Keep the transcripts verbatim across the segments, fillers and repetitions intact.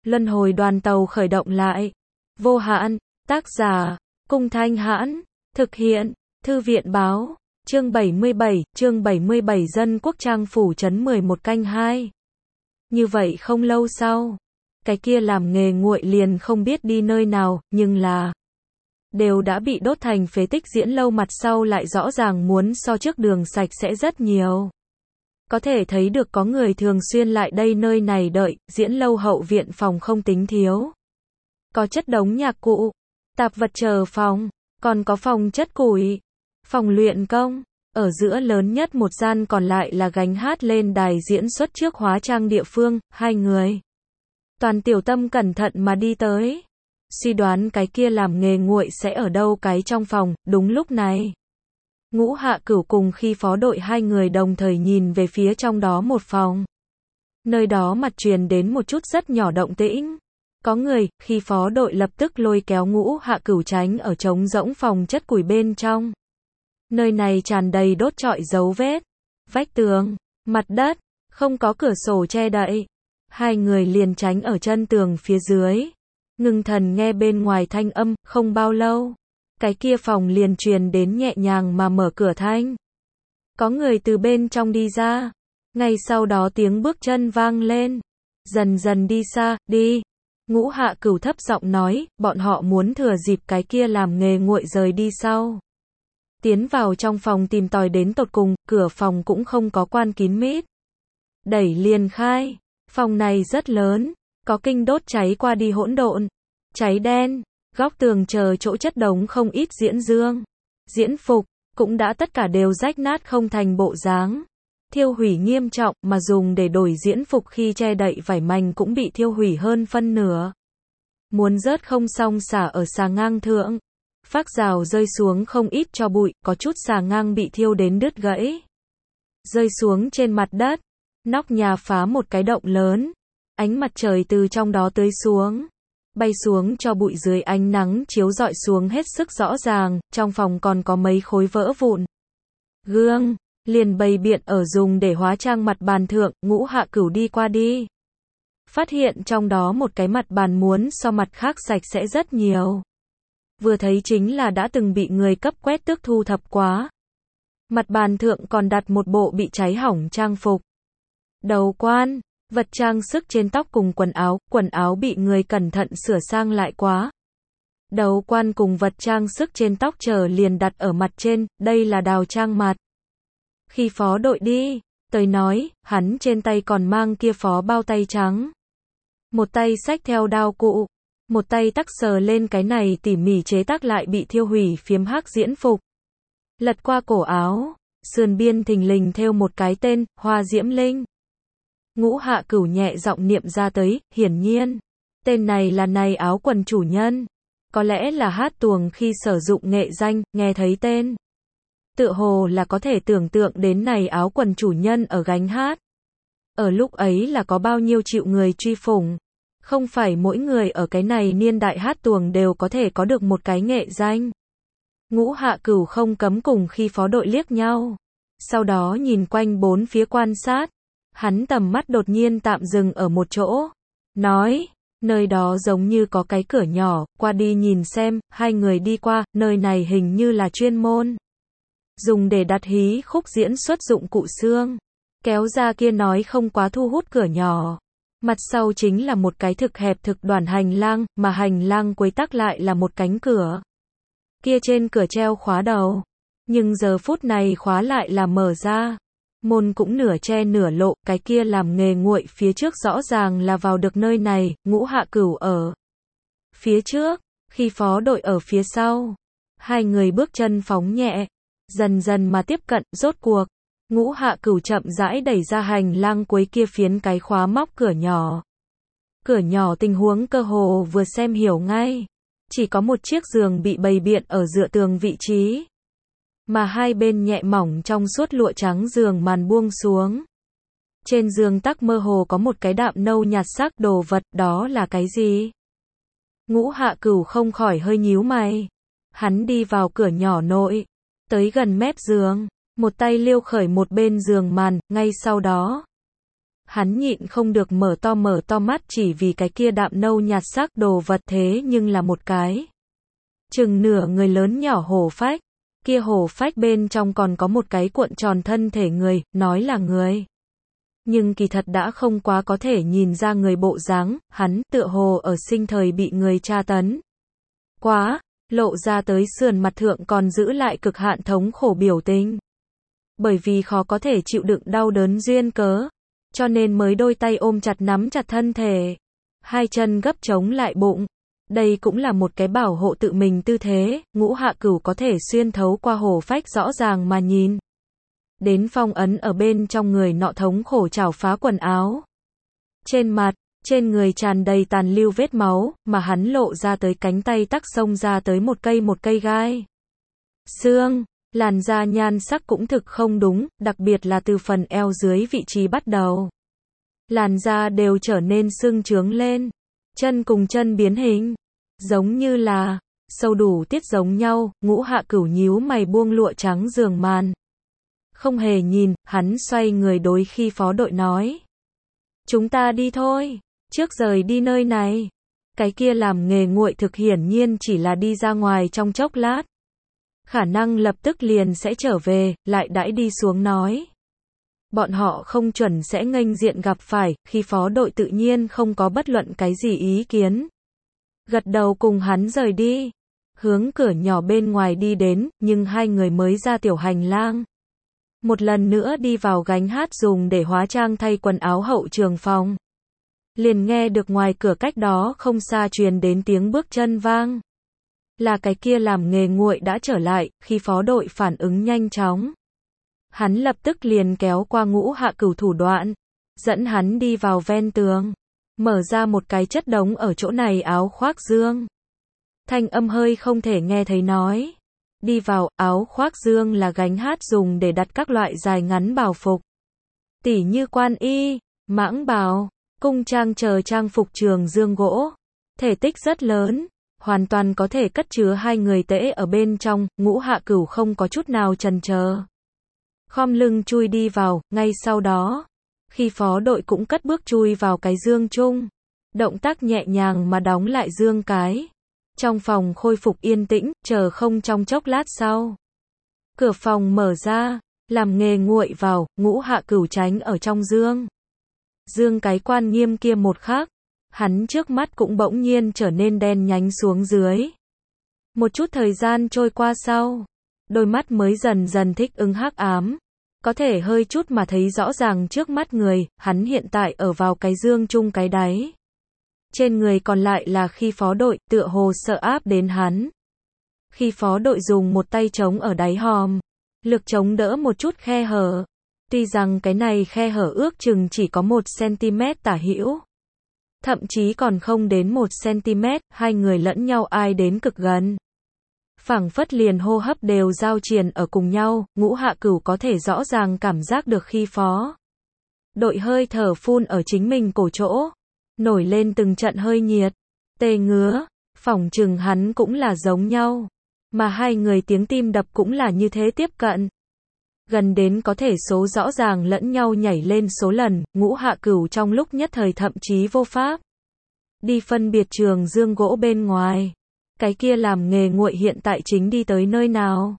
Luân hồi đoàn tàu khởi động lại. Vô hạn, tác giả, Cung Thanh Hãn, thực hiện, Thư viện báo, chương bảy mươi bảy, chương bảy mươi bảy Dân Quốc Trang Phủ Trấn mười một canh hai. Như vậy không lâu sau, cái kia làm nghề nguội liền không biết đi nơi nào, nhưng là đều đã bị đốt thành phế tích Diễn Lâu mặt sau lại rõ ràng muốn so trước đường sạch sẽ rất nhiều. Có thể thấy được có người thường xuyên lại đây nơi này đợi, Diễn Lâu hậu viện phòng không tính thiếu. Có chất đống nhạc cụ, tạp vật chờ phòng, còn có phòng chất củi, phòng luyện công. Ở giữa lớn nhất một gian còn lại là gánh hát lên đài diễn xuất trước hóa trang địa phương, hai người. Toàn tiểu tâm cẩn thận mà đi tới. Suy đoán cái kia làm nghề nguội sẽ ở đâu cái trong phòng, đúng lúc này. Ngũ Hạ Cửu cùng Khi Phó Đội hai người đồng thời nhìn về phía trong đó một phòng. Nơi đó mặt truyền đến một chút rất nhỏ động tĩnh. Có người, Khi Phó Đội lập tức lôi kéo Ngũ Hạ Cửu tránh ở trống rỗng phòng chất củi bên trong. Nơi này tràn đầy đốt trọi dấu vết. Vách tường, mặt đất, không có cửa sổ che đậy. Hai người liền tránh ở chân tường phía dưới. Ngưng thần nghe bên ngoài thanh âm, không bao lâu. Cái kia phòng liền truyền đến nhẹ nhàng mà mở cửa thanh. Có người từ bên trong đi ra. Ngay sau đó tiếng bước chân vang lên. Dần dần đi xa, đi. Ngũ Hạ Cửu thấp giọng nói, bọn họ muốn thừa dịp cái kia làm nghề nguội rời đi sau. Tiến vào trong phòng tìm tòi đến tột cùng, cửa phòng cũng không có quan kín mít. Đẩy liền khai. Phòng này rất lớn. Có kinh đốt cháy qua đi hỗn độn. Cháy đen. Góc tường chờ chỗ chất đống không ít diễn dương. Diễn phục, cũng đã tất cả đều rách nát không thành bộ dáng. Thiêu hủy nghiêm trọng, mà dùng để đổi diễn phục khi che đậy vải mành cũng bị thiêu hủy hơn phân nửa. Muốn rớt không xong xả ở xà ngang thượng. Phác rào rơi xuống không ít cho bụi, có chút xà ngang bị thiêu đến đứt gãy. Rơi xuống trên mặt đất. Nóc nhà phá một cái động lớn. Ánh mặt trời từ trong đó tưới xuống. Bay xuống cho bụi dưới ánh nắng chiếu rọi xuống hết sức rõ ràng, trong phòng còn có mấy khối vỡ vụn. Gương, liền bày biện ở dùng để hóa trang mặt bàn thượng, Ngũ Hạ Cửu đi qua đi. Phát hiện trong đó một cái mặt bàn muốn so mặt khác sạch sẽ rất nhiều. Vừa thấy chính là đã từng bị người cấp quét tước thu thập quá. Mặt bàn thượng còn đặt một bộ bị cháy hỏng trang phục. Đầu quan. Vật trang sức trên tóc cùng quần áo, quần áo bị người cẩn thận sửa sang lại quá. Đầu quan cùng vật trang sức trên tóc chờ liền đặt ở mặt trên, đây là đào trang mặt. Khi Phó Đội đi, tới nói, hắn trên tay còn mang kia phó bao tay trắng. Một tay xách theo đao cụ, một tay tắc sờ lên cái này tỉ mỉ chế tác lại bị thiêu hủy phiếm hắc diễn phục. Lật qua cổ áo, sườn biên thình lình thêu một cái tên, Hoa Diễm Linh. Ngũ Hạ Cửu nhẹ giọng niệm ra tới, hiển nhiên, tên này là này áo quần chủ nhân. Có lẽ là hát tuồng khi sử dụng nghệ danh, nghe thấy tên. Tựa hồ là có thể tưởng tượng đến này áo quần chủ nhân ở gánh hát. Ở lúc ấy là có bao nhiêu triệu người truy phủng. Không phải mỗi người ở cái này niên đại hát tuồng đều có thể có được một cái nghệ danh. Ngũ Hạ Cửu không cấm cùng Khi Phó Đội liếc nhau. Sau đó nhìn quanh bốn phía quan sát. Hắn tầm mắt đột nhiên tạm dừng ở một chỗ. Nói, nơi đó giống như có cái cửa nhỏ, qua đi nhìn xem, hai người đi qua, nơi này hình như là chuyên môn. Dùng để đặt hí khúc diễn xuất dụng cụ xương. Kéo ra kia nói không quá thu hút cửa nhỏ. Mặt sau chính là một cái thực hẹp thực đoàn hành lang, mà hành lang cuối tắc lại là một cánh cửa. Kia trên cửa treo khóa đầu. Nhưng giờ phút này khóa lại là mở ra. Môn cũng nửa che nửa lộ, cái kia làm nghề nguội phía trước rõ ràng là vào được nơi này, Ngũ Hạ Cửu ở phía trước, Khi Phó Đội ở phía sau. Hai người bước chân phóng nhẹ, dần dần mà tiếp cận, rốt cuộc. Ngũ Hạ Cửu chậm rãi đẩy ra hành lang cuối kia phiến cái khóa móc cửa nhỏ. Cửa nhỏ tình huống cơ hồ vừa xem hiểu ngay. Chỉ có một chiếc giường bị bày biện ở dựa tường vị trí. Mà hai bên nhẹ mỏng trong suốt lụa trắng giường màn buông xuống. Trên giường tắc mơ hồ có một cái đạm nâu nhạt sắc đồ vật, đó là cái gì? Ngũ Hạ Cửu không khỏi hơi nhíu mày. Hắn đi vào cửa nhỏ nội, tới gần mép giường, một tay liêu khởi một bên giường màn, ngay sau đó. Hắn nhịn không được mở to mở to mắt chỉ vì cái kia đạm nâu nhạt sắc đồ vật thế nhưng là một cái. Chừng nửa người lớn nhỏ hổ phách. Kia hổ phách bên trong còn có một cái cuộn tròn thân thể người, nói là người. Nhưng kỳ thật đã không quá có thể nhìn ra người bộ dáng, hắn tựa hồ ở sinh thời bị người tra tấn. Quá, lộ ra tới sườn mặt thượng còn giữ lại cực hạn thống khổ biểu tình. Bởi vì khó có thể chịu đựng đau đớn duyên cớ, cho nên mới đôi tay ôm chặt nắm chặt thân thể, hai chân gấp chống lại bụng. Đây cũng là một cái bảo hộ tự mình tư thế, Ngũ Hạ Cửu có thể xuyên thấu qua hổ phách rõ ràng mà nhìn. Đến phong ấn ở bên trong người nọ thống khổ chảo phá quần áo. Trên mặt, trên người tràn đầy tàn lưu vết máu, mà hắn lộ ra tới cánh tay tắc xông ra tới một cây một cây gai. Xương, làn da nhan sắc cũng thực không đúng, đặc biệt là từ phần eo dưới vị trí bắt đầu. Làn da đều trở nên sưng trướng lên. Chân cùng chân biến hình, giống như là sâu đủ tiết giống nhau. Ngũ Hạ Cửu nhíu mày buông lụa trắng giường màn. Không hề nhìn, hắn xoay người đối khi phó đội nói. Chúng ta đi thôi, trước rời đi nơi này. Cái kia làm nghề nguội thực hiển nhiên chỉ là đi ra ngoài trong chốc lát. Khả năng lập tức liền sẽ trở về, lại đãi đi xuống nói. Bọn họ không chuẩn sẽ nghênh diện gặp phải, khi phó đội tự nhiên không có bất luận cái gì ý kiến. Gật đầu cùng hắn rời đi. Hướng cửa nhỏ bên ngoài đi đến, nhưng hai người mới ra tiểu hành lang. Một lần nữa đi vào gánh hát dùng để hóa trang thay quần áo hậu trường phòng. Liền nghe được ngoài cửa cách đó không xa truyền đến tiếng bước chân vang. Là cái kia làm nghề nguội đã trở lại, khi phó đội phản ứng nhanh chóng. Hắn lập tức liền kéo qua Ngũ Hạ Cửu thủ đoạn, dẫn hắn đi vào ven tường, mở ra một cái chất đống ở chỗ này áo khoác dương. Thanh âm hơi không thể nghe thấy nói. Đi vào, áo khoác dương là gánh hát dùng để đặt các loại dài ngắn bào phục. Tỉ như quan y, mãng bào, cung trang chờ trang phục trường dương gỗ. Thể tích rất lớn, hoàn toàn có thể cất chứa hai người tễ ở bên trong. Ngũ Hạ Cửu không có chút nào chần chờ, khom lưng chui đi vào, ngay sau đó, khi phó đội cũng cất bước chui vào cái dương chung. Động tác nhẹ nhàng mà đóng lại dương cái. Trong phòng khôi phục yên tĩnh, chờ không trong chốc lát sau. Cửa phòng mở ra, làm nghề nguội vào, Ngũ Hạ Cửu tránh ở trong dương. Dương cái quan nghiêm kia một khắc, hắn trước mắt cũng bỗng nhiên trở nên đen nhánh xuống dưới. Một chút thời gian trôi qua sau, đôi mắt mới dần dần thích ứng hắc ám. Có thể hơi chút mà thấy rõ ràng trước mắt người, hắn hiện tại ở vào cái dương chung cái đáy. Trên người còn lại là khi phó đội, tựa hồ sợ áp đến hắn. Khi phó đội dùng một tay chống ở đáy hòm, lực chống đỡ một chút khe hở. Tuy rằng cái này khe hở ước chừng chỉ có một xăng-ti-mét tả hữu. Thậm chí còn không đến một xăng-ti-mét, hai người lẫn nhau ai đến cực gần. Phảng phất liền hô hấp đều giao triền ở cùng nhau, Ngũ Hạ Cửu có thể rõ ràng cảm giác được khi phó đội hơi thở phun ở chính mình cổ chỗ, nổi lên từng trận hơi nhiệt, tê ngứa, phỏng chừng hắn cũng là giống nhau, mà hai người tiếng tim đập cũng là như thế tiếp cận. Gần đến có thể số rõ ràng lẫn nhau nhảy lên số lần, Ngũ Hạ Cửu trong lúc nhất thời thậm chí vô pháp đi phân biệt trường dương gỗ bên ngoài. Cái kia làm nghề nguội hiện tại chính đi tới nơi nào?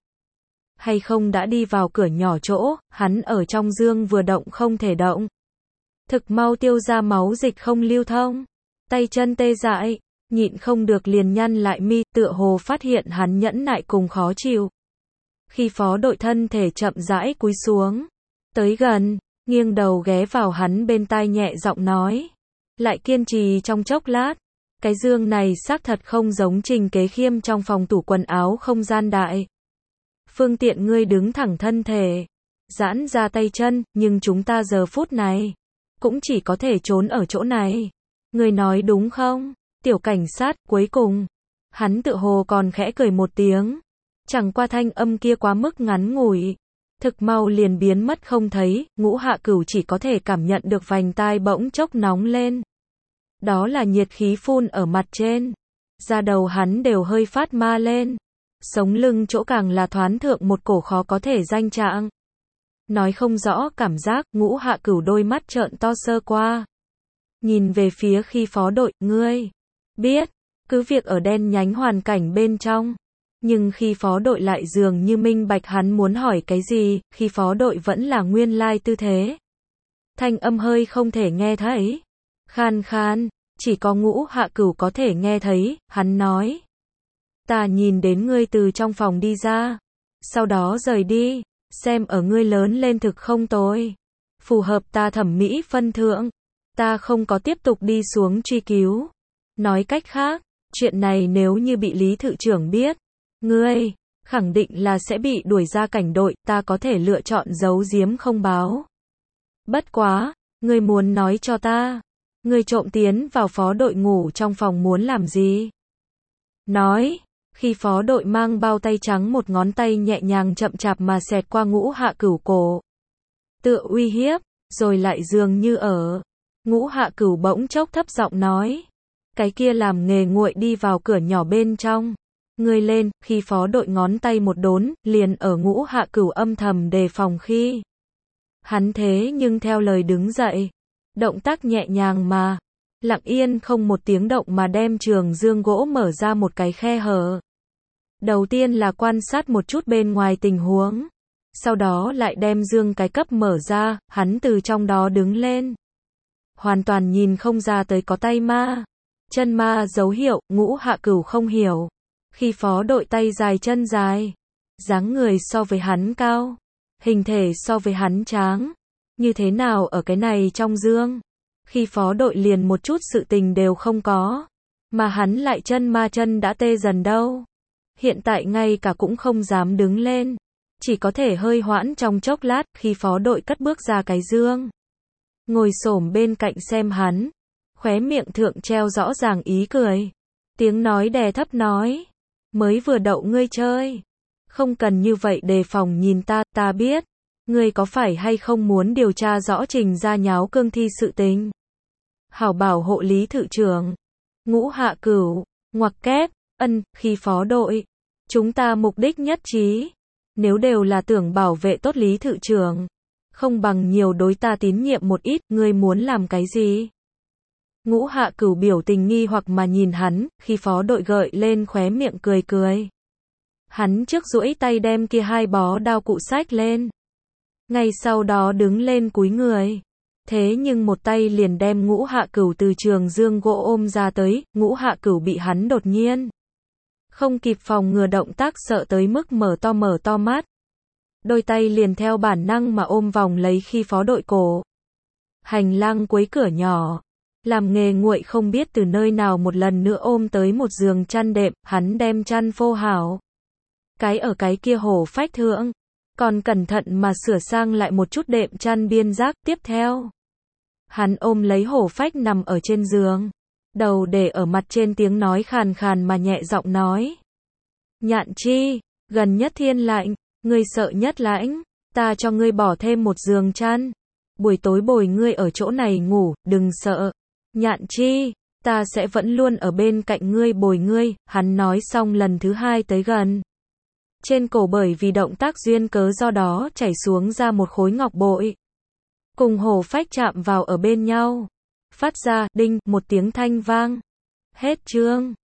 Hay không đã đi vào cửa nhỏ chỗ, hắn ở trong dương vừa động không thể động. Thực mau tiêu ra máu dịch không lưu thông. Tay chân tê dại, nhịn không được liền nhăn lại mi, tựa hồ phát hiện hắn nhẫn nại cùng khó chịu. Khi phó đội thân thể chậm rãi cúi xuống, tới gần, nghiêng đầu ghé vào hắn bên tai nhẹ giọng nói. Lại kiên trì trong chốc lát. Cái dương này xác thật không giống Trình Kế Khiêm trong phòng tủ quần áo không gian đại. Phương tiện ngươi đứng thẳng thân thể, giãn ra tay chân, nhưng chúng ta giờ phút này cũng chỉ có thể trốn ở chỗ này. Ngươi nói đúng không? Tiểu cảnh sát, cuối cùng, hắn tự hồ còn khẽ cười một tiếng. Chẳng qua thanh âm kia quá mức ngắn ngủi, thực mau liền biến mất không thấy, Ngũ Hạ Cửu chỉ có thể cảm nhận được vành tai bỗng chốc nóng lên. Đó là nhiệt khí phun ở mặt trên. Da đầu hắn đều hơi phát ma lên. Sống lưng chỗ càng là thoán thượng một cổ khó có thể danh trạng. nói không rõ cảm giác, Ngũ Hạ Cửu đôi mắt trợn to sơ qua. Nhìn về phía Khi Phó Đội, ngươi biết, cứ việc ở đen nhánh hoàn cảnh bên trong. Nhưng Khi Phó Đội lại dường như minh bạch hắn muốn hỏi cái gì, Khi Phó Đội vẫn là nguyên lai tư thế. Thanh âm hơi không thể nghe thấy. Khan khan, chỉ có Ngũ Hạ Cửu có thể nghe thấy, hắn nói. Ta nhìn đến ngươi từ trong phòng đi ra. Sau đó rời đi, xem ở ngươi lớn lên thực không tồi. Phù hợp ta thẩm mỹ phân thượng. Ta không có tiếp tục đi xuống truy cứu. Nói cách khác, chuyện này nếu như bị Lý Thự trưởng biết, ngươi, khẳng định là sẽ bị đuổi ra cảnh đội, ta có thể lựa chọn giấu giếm không báo. Bất quá, ngươi muốn nói cho ta, ngươi trộm tiến vào Phó Đội ngủ trong phòng muốn làm gì? Nói, Khi Phó Đội mang bao tay trắng một ngón tay nhẹ nhàng chậm chạp mà xẹt qua Ngũ Hạ Cửu cổ. Tựa uy hiếp, rồi lại dường như ở. Ngũ Hạ Cửu bỗng chốc thấp giọng nói. Cái kia làm nghề nguội đi vào cửa nhỏ bên trong. Ngươi lên, Khi Phó Đội ngón tay một đốn, liền ở Ngũ Hạ Cửu âm thầm đề phòng khi. Hắn thế nhưng theo lời đứng dậy. Động tác nhẹ nhàng mà. Lặng yên không một tiếng động mà đem trường dương gỗ mở ra một cái khe hở. Đầu tiên là quan sát một chút bên ngoài tình huống. Sau đó lại đem dương cái cấp mở ra, hắn từ trong đó đứng lên. Hoàn toàn nhìn không ra tới có tay ma. Chân ma dấu hiệu, Ngũ Hạ Cửu không hiểu. Khi Phó Đội tay dài chân dài. Dáng người so với hắn cao. Hình thể so với hắn tráng. Như thế nào ở cái này trong dương? Khi Phó Đội liền một chút sự tình đều không có. Mà hắn lại chân ma chân đã tê dần đâu. Hiện tại ngay cả cũng không dám đứng lên. Chỉ có thể hơi hoãn trong chốc lát, Khi Phó Đội cất bước ra cái dương. Ngồi xổm bên cạnh xem hắn. Khóe miệng thượng treo rõ ràng ý cười. Tiếng nói đè thấp nói. Mới vừa đậu ngươi chơi. Không cần như vậy đề phòng nhìn ta, ta biết. Ngươi có phải hay không muốn điều tra rõ Trình ra nháo cương thi sự tình? Hảo bảo hộ Lý Thự trưởng. Ngũ Hạ Cửu, ngoặc kép, ân, Khi Phó Đội. Chúng ta mục đích nhất trí. Nếu đều là tưởng bảo vệ tốt Lý Thự trưởng. Không bằng nhiều đối ta tín nhiệm một ít, ngươi muốn làm cái gì? Ngũ Hạ Cửu biểu tình nghi hoặc mà nhìn hắn, Khi Phó Đội gợi lên khóe miệng cười cười. Hắn trước duỗi tay đem kia hai bó đao cụ xách lên. Ngay sau đó đứng lên cúi người. Thế nhưng một tay liền đem Ngũ Hạ Cửu từ trường dương gỗ ôm ra tới, Ngũ Hạ Cửu bị hắn đột nhiên. Không kịp phòng ngừa động tác sợ tới mức mở to mở to mắt. Đôi tay liền theo bản năng mà ôm vòng lấy Khi Phó Đội cổ. Hành lang cuối cửa nhỏ. Làm nghề nguội không biết từ nơi nào một lần nữa ôm tới một giường chăn đệm, hắn đem chăn phô hảo. Cái ở cái kia hổ phách thượng. Còn cẩn thận mà sửa sang lại một chút đệm chăn biên giác tiếp theo. Hắn ôm lấy hổ phách nằm ở trên giường. Đầu để ở mặt trên tiếng nói khàn khàn mà nhẹ giọng nói. Nhạn chi, gần nhất thiên lạnh, ngươi sợ nhất lãnh, ta cho ngươi bỏ thêm một giường chăn. Buổi tối bồi ngươi ở chỗ này ngủ, đừng sợ. Nhạn chi, ta sẽ vẫn luôn ở bên cạnh ngươi bồi ngươi, hắn nói xong lần thứ hai tới gần. Trên cổ bởi vì động tác duyên cớ do đó chảy xuống ra một khối ngọc bội. Cùng hổ phách chạm vào ở bên nhau. Phát ra, đinh, một tiếng thanh vang. Hết chương.